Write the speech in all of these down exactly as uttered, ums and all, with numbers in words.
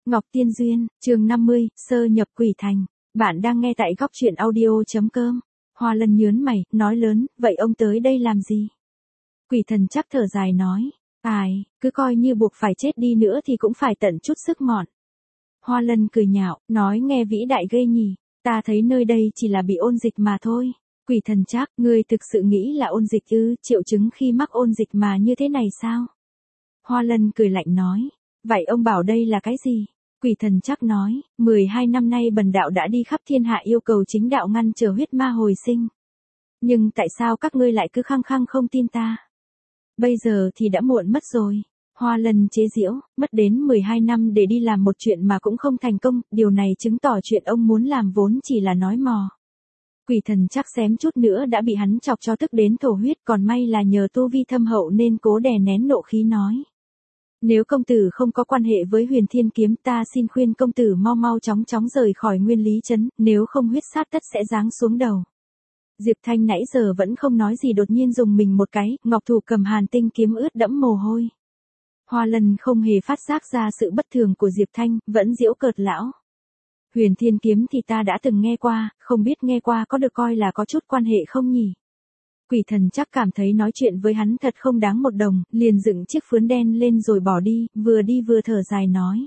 Ngọc Tiên Duyên, chương năm mươi, sơ nhập quỷ thành. Bạn đang nghe tại góc truyện audio.com. Hoa Lân nhớn mày, nói lớn, vậy ông tới đây làm gì? Quỷ thần chắc thở dài nói, ai, cứ coi như buộc phải chết đi nữa thì cũng phải tận chút sức mọn. Hoa Lân cười nhạo, nói nghe vĩ đại ghê nhỉ, ta thấy nơi đây chỉ là bị ôn dịch mà thôi. Quỷ thần chắc, ngươi thực sự nghĩ là ôn dịch ư, triệu chứng khi mắc ôn dịch mà như thế này sao? Hoa Lân cười lạnh nói, vậy ông bảo đây là cái gì? Quỷ thần chắc nói, mười hai năm nay bần đạo đã đi khắp thiên hạ yêu cầu chính đạo ngăn trở huyết ma hồi sinh. Nhưng tại sao các ngươi lại cứ khăng khăng không tin ta? Bây giờ thì đã muộn mất rồi. Hoa Lân chế giễu, mất đến mười hai năm để đi làm một chuyện mà cũng không thành công, điều này chứng tỏ chuyện ông muốn làm vốn chỉ là nói mò. Quỷ thần chắc xém chút nữa đã bị hắn chọc cho tức đến thổ huyết, còn may là nhờ tu vi thâm hậu nên cố đè nén nộ khí nói. Nếu công tử không có quan hệ với Huyền Thiên Kiếm, ta xin khuyên công tử mau mau chóng chóng rời khỏi Nguyên Lý Trấn, nếu không huyết sát tất sẽ giáng xuống đầu. Diệp Thanh nãy giờ vẫn không nói gì, đột nhiên dùng mình một cái, ngọc thủ cầm hàn tinh kiếm ướt đẫm mồ hôi. Hoa Lân không hề phát giác ra sự bất thường của Diệp Thanh, vẫn giễu cợt lão. Huyền Thiên Kiếm thì ta đã từng nghe qua, không biết nghe qua có được coi là có chút quan hệ không nhỉ? Quỷ thần chắc cảm thấy nói chuyện với hắn thật không đáng một đồng, liền dựng chiếc phướn đen lên rồi bỏ đi, vừa đi vừa thở dài nói.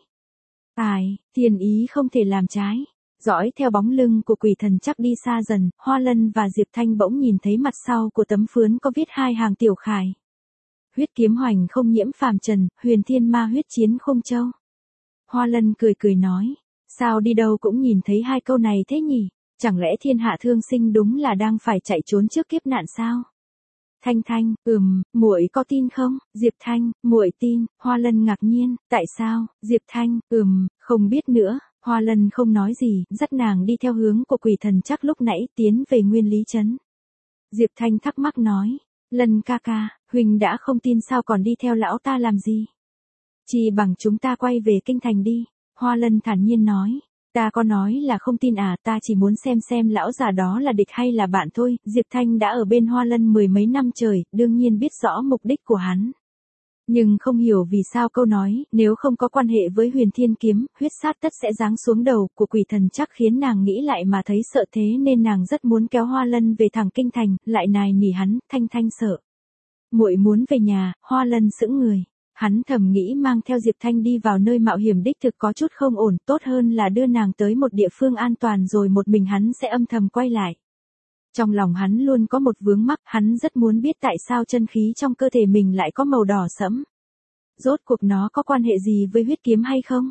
Ai, thiên ý không thể làm trái. Dõi theo bóng lưng của quỷ thần chắc đi xa dần, Hoa Lân và Diệp Thanh bỗng nhìn thấy mặt sau của tấm phướn có viết hai hàng tiểu khải. Huyết kiếm hoành không nhiễm phàm trần, huyền thiên ma huyết chiến không châu. Hoa Lân cười cười nói, sao đi đâu cũng nhìn thấy hai câu này thế nhỉ? Chẳng lẽ thiên hạ thương sinh đúng là đang phải chạy trốn trước kiếp nạn sao? Thanh Thanh, ừm, muội có tin không? Diệp Thanh, muội tin. Hoa Lân ngạc nhiên, tại sao? Diệp Thanh, ừm, không biết nữa. Hoa Lân không nói gì, dắt nàng đi theo hướng của quỷ thần chắc lúc nãy tiến về Nguyên Lý Trấn. Diệp Thanh thắc mắc nói, Lân ca ca, huynh đã không tin sao còn đi theo lão ta làm gì? Chỉ bằng chúng ta quay về kinh thành đi. Hoa Lân thản nhiên nói. Ta có nói là không tin à, ta chỉ muốn xem xem lão già đó là địch hay là bạn thôi. Diệp Thanh đã ở bên Hoa Lân mười mấy năm trời, đương nhiên biết rõ mục đích của hắn. Nhưng không hiểu vì sao câu nói, nếu không có quan hệ với Huyền Thiên Kiếm, huyết sát tất sẽ giáng xuống đầu của quỷ thần chắc khiến nàng nghĩ lại mà thấy sợ, thế nên nàng rất muốn kéo Hoa Lân về thẳng kinh thành, lại nài nỉ hắn. Thanh Thanh sợ. Muội muốn về nhà. Hoa Lân sững người. Hắn thầm nghĩ mang theo Diệp Thanh đi vào nơi mạo hiểm đích thực có chút không ổn, tốt hơn là đưa nàng tới một địa phương an toàn rồi một mình hắn sẽ âm thầm quay lại. Trong lòng hắn luôn có một vướng mắc, hắn rất muốn biết tại sao chân khí trong cơ thể mình lại có màu đỏ sẫm. Rốt cuộc nó có quan hệ gì với huyết kiếm hay không?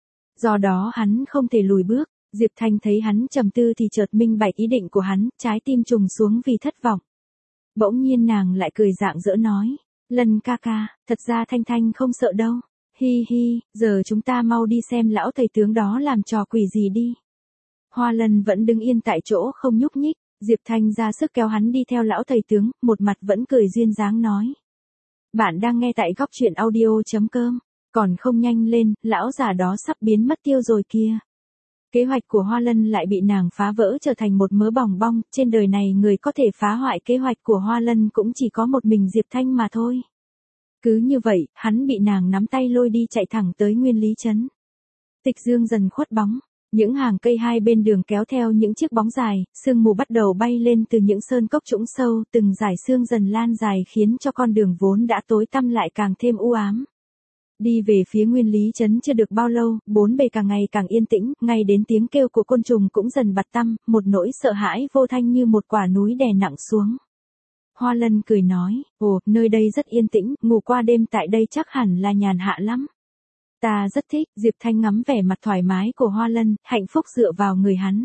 Do đó hắn không thể lùi bước. Diệp Thanh thấy hắn trầm tư thì chợt minh bạch ý định của hắn, trái tim trùng xuống vì thất vọng. Bỗng nhiên nàng lại cười rạng rỡ nói. Lân ca ca, thật ra Thanh Thanh không sợ đâu. Hi hi, giờ chúng ta mau đi xem lão thầy tướng đó làm trò quỷ gì đi. Hoa Lân vẫn đứng yên tại chỗ không nhúc nhích, Diệp Thanh ra sức kéo hắn đi theo lão thầy tướng, một mặt vẫn cười duyên dáng nói. Bạn đang nghe tại góc truyện audio.com, còn không nhanh lên, lão già đó sắp biến mất tiêu rồi kia. Kế hoạch của Hoa Lân lại bị nàng phá vỡ trở thành một mớ bòng bong, trên đời này người có thể phá hoại kế hoạch của Hoa Lân cũng chỉ có một mình Diệp Thanh mà thôi. Cứ như vậy, hắn bị nàng nắm tay lôi đi chạy thẳng tới Nguyên Lý Trấn. Tịch dương dần khuất bóng, những hàng cây hai bên đường kéo theo những chiếc bóng dài, sương mù bắt đầu bay lên từ những sơn cốc trũng sâu, từng dải sương dần lan dài khiến cho con đường vốn đã tối tăm lại càng thêm u ám. Đi về phía Nguyên Lý Trấn chưa được bao lâu, bốn bề càng ngày càng yên tĩnh, ngay đến tiếng kêu của côn trùng cũng dần bặt tăm, một nỗi sợ hãi vô thanh như một quả núi đè nặng xuống. Hoa Lân cười nói, ồ, nơi đây rất yên tĩnh, ngủ qua đêm tại đây chắc hẳn là nhàn hạ lắm. Ta rất thích. Diệp Thanh ngắm vẻ mặt thoải mái của Hoa Lân, hạnh phúc dựa vào người hắn.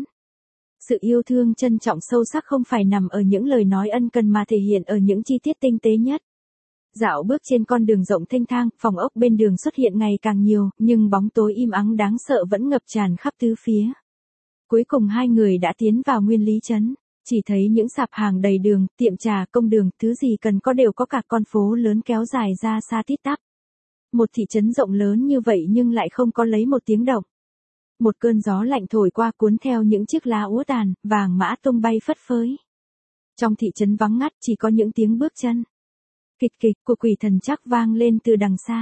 Sự yêu thương trân trọng sâu sắc không phải nằm ở những lời nói ân cần mà thể hiện ở những chi tiết tinh tế nhất. Dạo bước trên con đường rộng thênh thang, phòng ốc bên đường xuất hiện ngày càng nhiều, nhưng bóng tối im ắng đáng sợ vẫn ngập tràn khắp tứ phía. Cuối cùng hai người đã tiến vào Nguyên Lý Trấn, chỉ thấy những sạp hàng đầy đường, tiệm trà, công đường, thứ gì cần có đều có cả con phố lớn kéo dài ra xa tít tắp. Một thị trấn rộng lớn như vậy nhưng lại không có lấy một tiếng động. Một cơn gió lạnh thổi qua cuốn theo những chiếc lá úa tàn, vàng mã tung bay phất phới. Trong thị trấn vắng ngắt chỉ có những tiếng bước chân kịch kịch của quỷ thần chắc vang lên từ đằng xa.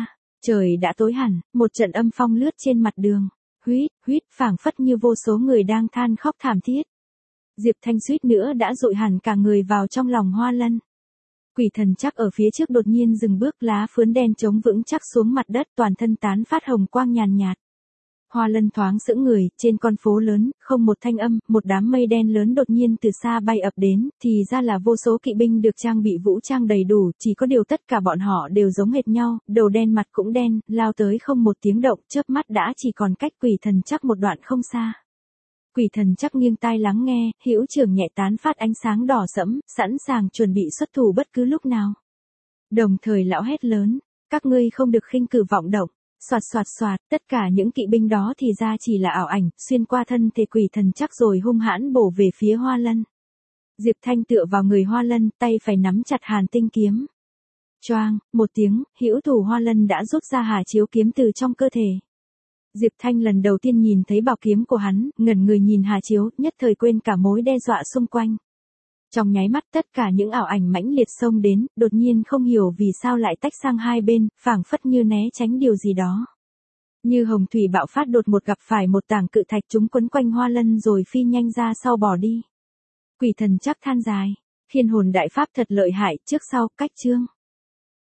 Trời đã tối hẳn, một trận âm phong lướt trên mặt đường. Huýt, huýt, phảng phất như vô số người đang than khóc thảm thiết. Diệp Thanh suýt nữa đã dội hẳn cả người vào trong lòng Hoa Lân. Quỷ thần chắc ở phía trước đột nhiên dừng bước, lá phướn đen trống vững chắc xuống mặt đất, toàn thân tán phát hồng quang nhàn nhạt. Hoa Lân thoáng sững người, trên con phố lớn, không một thanh âm, một đám mây đen lớn đột nhiên từ xa bay ập đến, thì ra là vô số kỵ binh được trang bị vũ trang đầy đủ, chỉ có điều tất cả bọn họ đều giống hệt nhau, đầu đen mặt cũng đen, lao tới không một tiếng động, chớp mắt đã chỉ còn cách quỷ thần chắc một đoạn không xa. Quỷ thần chắc nghiêng tai lắng nghe, hữu trưởng nhẹ tán phát ánh sáng đỏ sẫm, sẵn sàng chuẩn bị xuất thủ bất cứ lúc nào. Đồng thời lão hét lớn, các ngươi không được khinh cử vọng động. Soạt soạt soạt, tất cả những kỵ binh đó thì ra chỉ là ảo ảnh, xuyên qua thân thể quỷ thần chắc rồi hung hãn bổ về phía Hoa Lân. Diệp Thanh tựa vào người Hoa Lân, tay phải nắm chặt hàn tinh kiếm. Choang, một tiếng, hữu thủ Hoa Lân đã rút ra Hà Chiếu kiếm từ trong cơ thể. Diệp Thanh lần đầu tiên nhìn thấy bảo kiếm của hắn, ngẩn người nhìn Hà Chiếu, nhất thời quên cả mối đe dọa xung quanh. Trong nháy mắt tất cả những ảo ảnh mãnh liệt xông đến, đột nhiên không hiểu vì sao lại tách sang hai bên, phảng phất như né tránh điều gì đó. Như hồng thủy bạo phát đột một gặp phải một tảng cự thạch, chúng quấn quanh Hoa Lân rồi phi nhanh ra sau bỏ đi. Quỷ thần chắc than dài, Thiên Hồn Đại Pháp thật lợi hại, trước sau cách chương.